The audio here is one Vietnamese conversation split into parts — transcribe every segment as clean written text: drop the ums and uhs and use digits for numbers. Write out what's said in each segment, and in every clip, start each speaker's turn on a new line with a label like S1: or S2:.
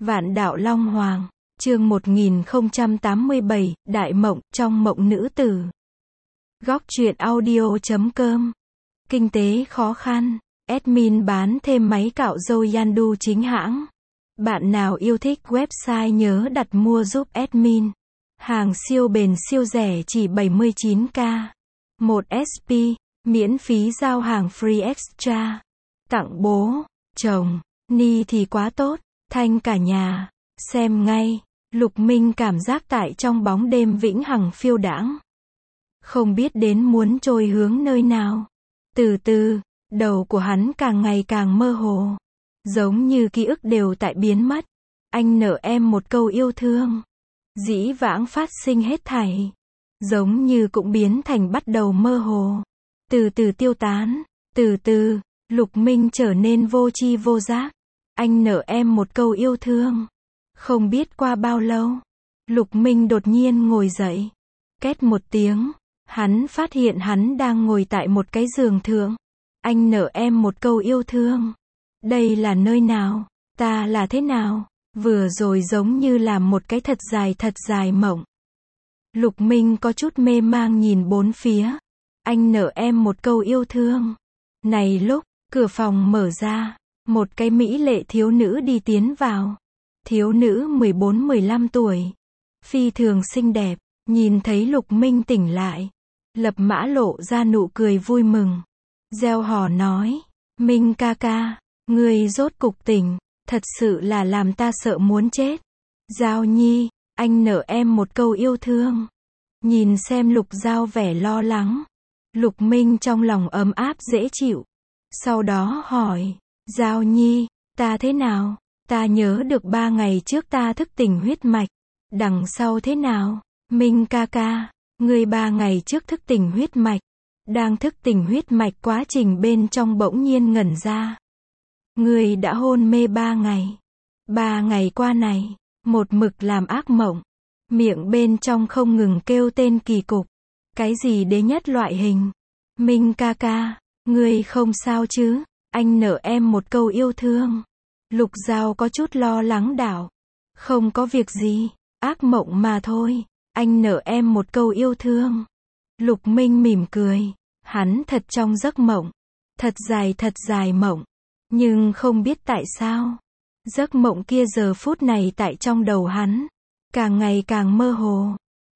S1: Vạn đạo Long Hoàng, chương 1087, Đại Mộng, trong mộng nữ tử. Góc truyện audio.com. Kinh tế khó khăn, admin bán thêm máy cạo râu Yandu chính hãng. Bạn nào yêu thích website nhớ đặt mua giúp admin. Hàng siêu bền siêu rẻ chỉ 79k. 1 SP, miễn phí giao hàng free extra. Tặng bố, chồng, ni thì quá tốt, thanh cả nhà. Xem ngay, Lục Minh cảm giác tại trong bóng đêm vĩnh hằng phiêu đãng. Không biết đến muốn trôi hướng nơi nào. Từ từ, đầu của hắn càng ngày càng mơ hồ. Giống như ký ức đều tại biến mất. Anh nợ em một câu yêu thương. Dĩ vãng phát sinh hết thảy. Giống như cũng biến thành bắt đầu mơ hồ. Từ từ tiêu tán. Từ từ, Lục Minh trở nên vô tri vô giác. Anh nợ em một câu yêu thương. Không biết qua bao lâu, Lục Minh đột nhiên ngồi dậy. Két một tiếng, hắn phát hiện hắn đang ngồi tại một cái giường thượng. Anh nợ em một câu yêu thương. Đây là nơi nào? Ta là thế nào? Vừa rồi giống như là một cái thật dài mộng. Lục Minh có chút mê mang nhìn bốn phía. Anh nợ em một câu yêu thương. Này lúc, cửa phòng mở ra, một cái mỹ lệ thiếu nữ đi tiến vào. Thiếu nữ 14-15 tuổi. Phi thường xinh đẹp, nhìn thấy Lục Minh tỉnh lại. Lập Mã lộ ra nụ cười vui mừng. Reo hò nói, Minh ca ca, ngươi rốt cục tỉnh, thật sự là làm ta sợ muốn chết. Giao Nhi, anh nợ em một câu yêu thương. Nhìn xem Lục Giao vẻ lo lắng. Lục Minh trong lòng ấm áp dễ chịu. Sau đó hỏi, Giao Nhi, ta thế nào? Ta nhớ được 3 ngày trước ta thức tỉnh huyết mạch. Đằng sau thế nào? Minh ca ca, ngươi 3 ngày trước thức tỉnh huyết mạch. Đang thức tỉnh huyết mạch quá trình bên trong bỗng nhiên ngẩn ra. Ngươi đã hôn mê 3 ngày. 3 ngày qua này, một mực làm ác mộng. Miệng bên trong không ngừng kêu tên kỳ cục. Cái gì đế nhất loại hình. Minh ca ca, ngươi không sao chứ? Anh nợ em một câu yêu thương. Lục Giao có chút lo lắng đảo. Không có việc gì, ác mộng mà thôi. Anh nợ em một câu yêu thương. Lục Minh mỉm cười. Hắn thật trong giấc mộng. Thật dài mộng. Nhưng không biết tại sao. Giấc mộng kia giờ phút này tại trong đầu hắn. Càng ngày càng mơ hồ.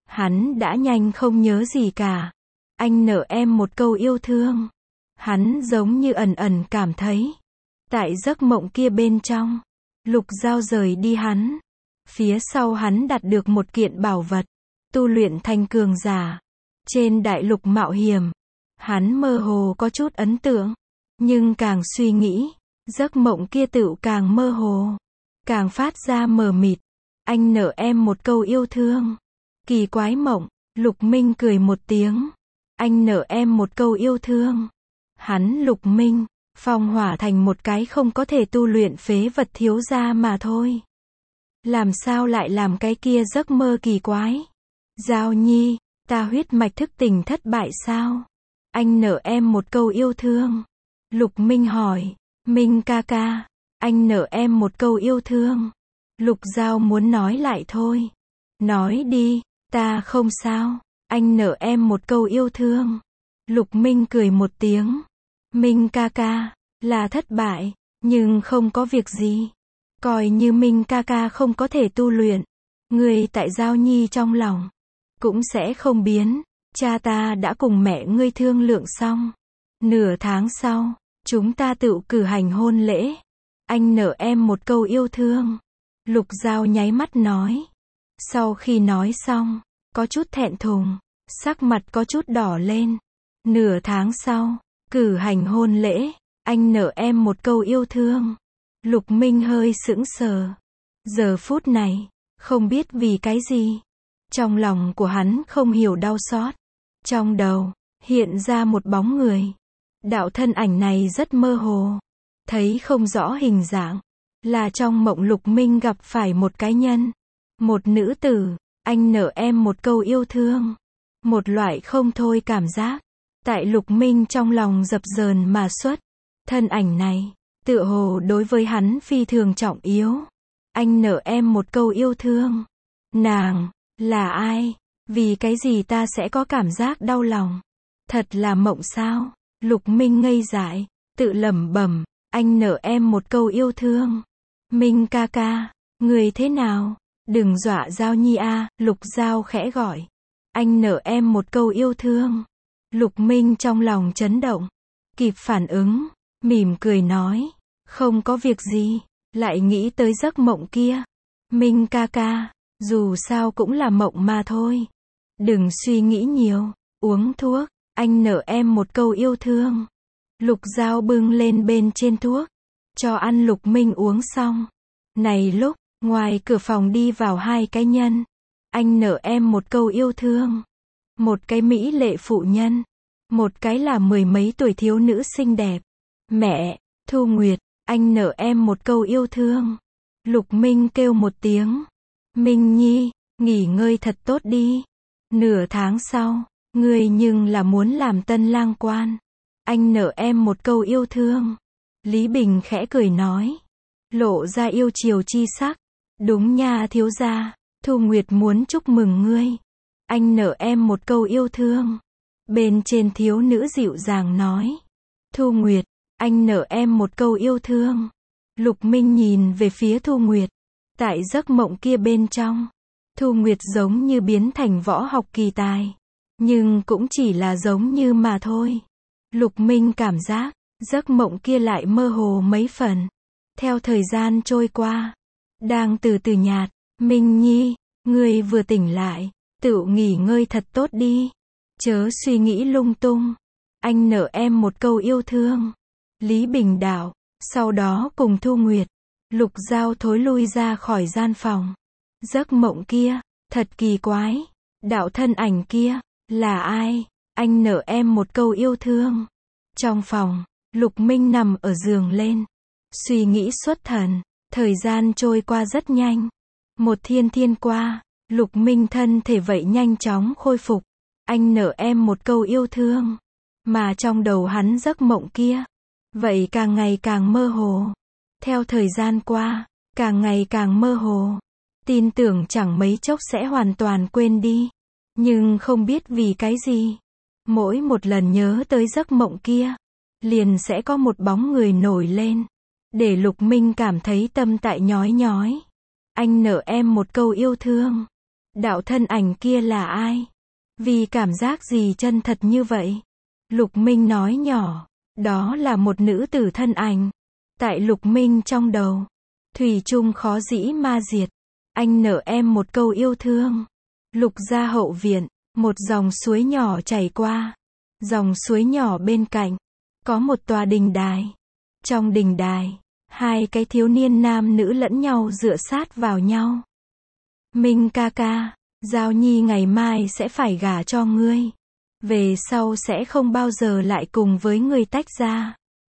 S1: Hắn đã nhanh không nhớ gì cả. Anh nợ em một câu yêu thương. Hắn giống như ẩn cảm thấy. Tại giấc mộng kia bên trong, Lục Giao rời đi hắn. Phía sau hắn đạt được một kiện bảo vật, tu luyện thành cường giả. Trên đại lục mạo hiểm, hắn mơ hồ có chút ấn tượng. Nhưng càng suy nghĩ, giấc mộng kia tựu càng mơ hồ. Càng phát ra mờ mịt. Anh nợ em một câu yêu thương. Kỳ quái mộng, Lục Minh cười một tiếng. Anh nợ em một câu yêu thương. Hắn Lục Minh phong hỏa thành một cái không có thể tu luyện phế vật thiếu gia mà thôi. Làm sao lại làm cái kia giấc mơ kỳ quái? Giao Nhi, ta huyết mạch thức tỉnh thất bại sao? Anh nợ em một câu yêu thương. Lục Minh hỏi, Minh ca ca, anh nợ em một câu yêu thương. Lục Giao muốn nói lại thôi. Nói đi, ta không sao. Anh nợ em một câu yêu thương. Lục Minh cười một tiếng. Minh ca ca, là thất bại, nhưng không có việc gì. Coi như Minh ca ca không có thể tu luyện. Ngươi tại Giao Nhi trong lòng, cũng sẽ không biến. Cha ta đã cùng mẹ ngươi thương lượng xong. Nửa tháng sau, chúng ta tự cử hành hôn lễ. Anh nợ em một câu yêu thương. Lục Giao nháy mắt nói. Sau khi nói xong, có chút thẹn thùng, sắc mặt có chút đỏ lên. Nửa tháng sau, cử hành hôn lễ, anh nợ em một câu yêu thương. Lục Minh hơi sững sờ. Giờ phút này, không biết vì cái gì. Trong lòng của hắn không hiểu đau xót. Trong đầu, hiện ra một bóng người. Đạo thân ảnh này rất mơ hồ. Thấy không rõ hình dạng. Là trong mộng Lục Minh gặp phải một cái nhân. Một nữ tử, anh nợ em một câu yêu thương. Một loại không thôi cảm giác. Tại Lục Minh trong lòng dập dờn mà xuất. Thân ảnh này, tựa hồ đối với hắn phi thường trọng yếu. Anh nợ em một câu yêu thương. Nàng, là ai? Vì cái gì ta sẽ có cảm giác đau lòng? Thật là mộng sao? Lục Minh ngây dại, tự lẩm bẩm, anh nợ em một câu yêu thương. Minh ca ca, người thế nào? Đừng dọa Giao Nhi a, Lục Giao khẽ gọi. Anh nợ em một câu yêu thương. Lục Minh trong lòng chấn động, kịp phản ứng, mỉm cười nói, không có việc gì, lại nghĩ tới giấc mộng kia. Minh ca ca, dù sao cũng là mộng mà thôi. Đừng suy nghĩ nhiều, uống thuốc, anh nợ em một câu yêu thương. Lục Giao bưng lên bên trên thuốc, cho ăn Lục Minh uống xong. Này lúc, ngoài cửa phòng đi vào hai cái nhân. Anh nợ em một câu yêu thương. Một cái mỹ lệ phụ nhân, một cái là mười mấy tuổi thiếu nữ xinh đẹp. Mẹ, Thu Nguyệt, anh nợ em một câu yêu thương. Lục Minh kêu một tiếng. Minh Nhi, nghỉ ngơi thật tốt đi. Nửa tháng sau, ngươi nhưng là muốn làm tân lang quan. Anh nợ em một câu yêu thương. Lý Bình khẽ cười nói, lộ ra yêu chiều chi sắc. Đúng nha thiếu gia, Thu Nguyệt muốn chúc mừng ngươi. Anh nợ em một câu yêu thương. Bên trên thiếu nữ dịu dàng nói, Thu Nguyệt, anh nợ em một câu yêu thương. Lục Minh nhìn về phía Thu Nguyệt. Tại giấc mộng kia bên trong, Thu Nguyệt giống như biến thành võ học kỳ tài. Nhưng cũng chỉ là giống như mà thôi. Lục Minh cảm giác, giấc mộng kia lại mơ hồ mấy phần. Theo thời gian trôi qua, đang từ từ nhạt. Minh Nhi, ngươi vừa tỉnh lại, tự nghỉ ngơi thật tốt đi. Chớ suy nghĩ lung tung. Anh nợ em một câu yêu thương. Lý Bình đạo, sau đó cùng Thu Nguyệt, Lục Giao thối lui ra khỏi gian phòng. Giấc mộng kia, thật kỳ quái. Đạo thân ảnh kia, là ai? Anh nợ em một câu yêu thương. Trong phòng, Lục Minh nằm ở giường lên, suy nghĩ xuất thần. Thời gian trôi qua rất nhanh. Một thiên qua, Lục Minh thân thể vậy nhanh chóng khôi phục. Anh nợ em một câu yêu thương. Mà trong đầu hắn giấc mộng kia, vậy càng ngày càng mơ hồ. Theo thời gian qua, càng ngày càng mơ hồ. Tin tưởng chẳng mấy chốc sẽ hoàn toàn quên đi. Nhưng không biết vì cái gì, mỗi một lần nhớ tới giấc mộng kia, liền sẽ có một bóng người nổi lên, để Lục Minh cảm thấy tâm tại nhói nhói. Anh nợ em một câu yêu thương. Đạo thân ảnh kia là ai? Vì cảm giác gì chân thật như vậy? Lục Minh nói nhỏ, đó là một nữ tử thân ảnh. Tại Lục Minh trong đầu, thủy chung khó dĩ ma diệt. Anh nợ em một câu yêu thương. Lục gia hậu viện, một dòng suối nhỏ chảy qua. Dòng suối nhỏ bên cạnh, có một tòa đình đài. Trong đình đài, hai cái thiếu niên nam nữ lẫn nhau dựa sát vào nhau. Minh ca ca, Giao Nhi ngày mai sẽ phải gả cho ngươi. Về sau sẽ không bao giờ lại cùng với ngươi tách ra.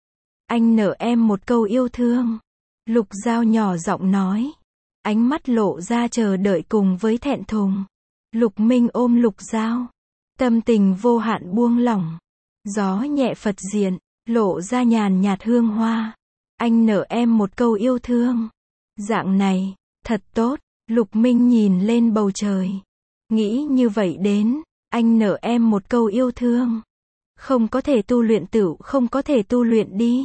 S1: Anh nợ em một câu yêu thương. Lục Giao nhỏ giọng nói. Ánh mắt lộ ra chờ đợi cùng với thẹn thùng. Lục Minh ôm Lục Giao. Tâm tình vô hạn buông lỏng. Gió nhẹ phật diện, lộ ra nhàn nhạt hương hoa. Anh nợ em một câu yêu thương. Dạng này, thật tốt. Lục Minh nhìn lên bầu trời. Nghĩ như vậy đến, anh nợ em một câu yêu thương. Không có thể tu luyện tựu không có thể tu luyện đi.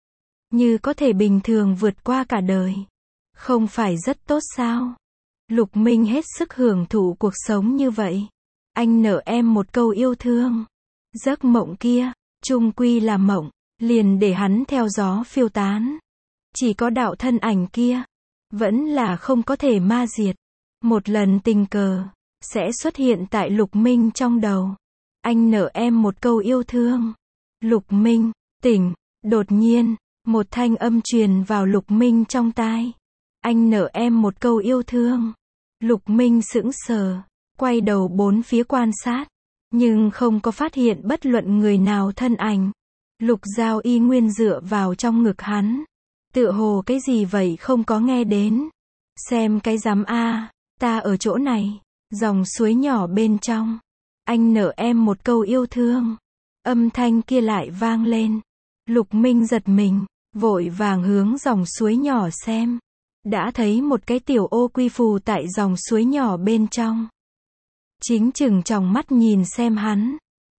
S1: Như có thể bình thường vượt qua cả đời. Không phải rất tốt sao? Lục Minh hết sức hưởng thụ cuộc sống như vậy. Anh nợ em một câu yêu thương. Giấc mộng kia, chung quy là mộng, liền để hắn theo gió phiêu tán. Chỉ có đạo thân ảnh kia, vẫn là không có thể ma diệt. Một lần tình cờ, sẽ xuất hiện tại Lục Minh trong đầu. Anh nợ em một câu yêu thương. Lục Minh, tỉnh. Đột nhiên, một thanh âm truyền vào Lục Minh trong tai. Anh nợ em một câu yêu thương. Lục Minh sững sờ, quay đầu bốn phía quan sát, nhưng không có phát hiện bất luận người nào thân ảnh. Lục Giao y nguyên dựa vào trong ngực hắn. Tựa hồ cái gì vậy không có nghe đến. Xem cái rắm a, ta ở chỗ này, dòng suối nhỏ bên trong. Anh nợ em một câu yêu thương. Âm thanh kia lại vang lên. Lục Minh giật mình, vội vàng hướng dòng suối nhỏ xem. đã thấy một cái tiểu ô quy phù tại dòng suối nhỏ bên trong. Chính chừng tròng mắt nhìn xem hắn.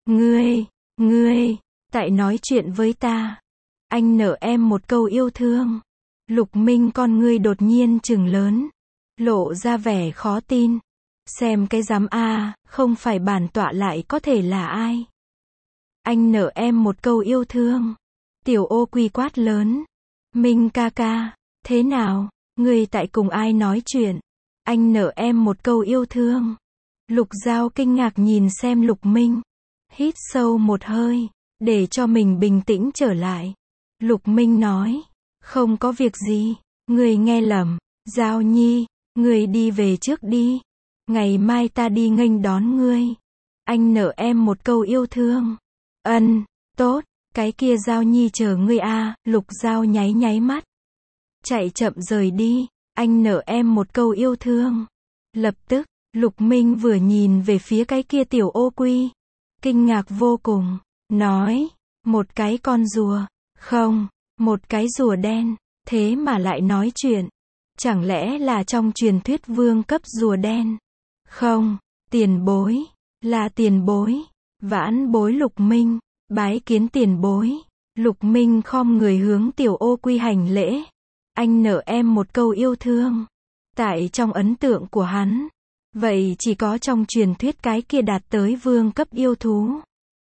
S1: Ngươi, tại nói chuyện với ta. Anh nợ em một câu yêu thương. Lục Minh con ngươi đột nhiên trừng lớn. Lộ ra vẻ khó tin. Xem cái dám a, không phải bản tọa lại có thể là ai. Anh nợ em một câu yêu thương. Tiểu ô quy quát lớn. Minh ca ca, thế nào, ngươi tại cùng ai nói chuyện? Anh nợ em một câu yêu thương. Lục Giao kinh ngạc nhìn xem Lục Minh. Hít sâu một hơi, để cho mình bình tĩnh trở lại. Lục Minh nói, không có việc gì, ngươi nghe lầm. Giao Nhi, ngươi đi về trước đi. Ngày mai ta đi nghênh đón ngươi. Anh nợ em một câu yêu thương. Tốt, cái kia Giao Nhi chờ ngươi a. Lục Giao nháy nháy mắt. Chạy chậm rời đi, anh nợ em một câu yêu thương. Lập tức, Lục Minh vừa nhìn về phía cái kia tiểu ô quy. Kinh ngạc vô cùng, nói, một cái con rùa, không, một cái rùa đen, thế mà lại nói chuyện. Chẳng lẽ là trong truyền thuyết vương cấp rùa đen? Không, tiền bối, là tiền bối. Vãn bối Lục Minh, bái kiến tiền bối. Lục Minh khom người hướng tiểu ô quy hành lễ. Anh nợ em một câu yêu thương. Tại trong ấn tượng của hắn, vậy chỉ có trong truyền thuyết cái kia đạt tới vương cấp yêu thú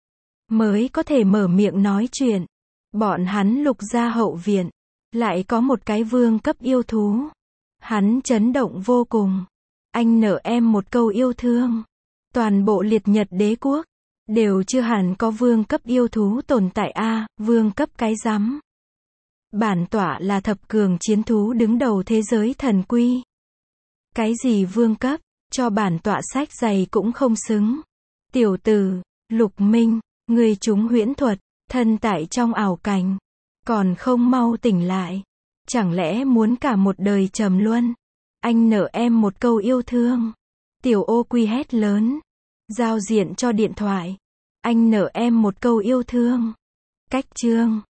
S1: mới có thể mở miệng nói chuyện. Bọn hắn Lục gia hậu viện, lại có một cái vương cấp yêu thú. Hắn chấn động vô cùng. Anh nợ em một câu yêu thương. Toàn bộ liệt nhật đế quốc, đều chưa hẳn có vương cấp yêu thú tồn tại a. Vương cấp cái rắm. Bản tọa là thập cường chiến thú đứng đầu thế giới thần quy. Cái gì vương cấp, cho bản tọa sách giày cũng không xứng. Tiểu tử, Lục Minh, ngươi trúng huyễn thuật, thân tại trong ảo cảnh, còn không mau tỉnh lại. Chẳng lẽ muốn cả một đời trầm luân? Anh nợ em một câu yêu thương. Tiểu ô quy hét lớn. Giao diện cho điện thoại. Anh nợ em một câu yêu thương. Cách chương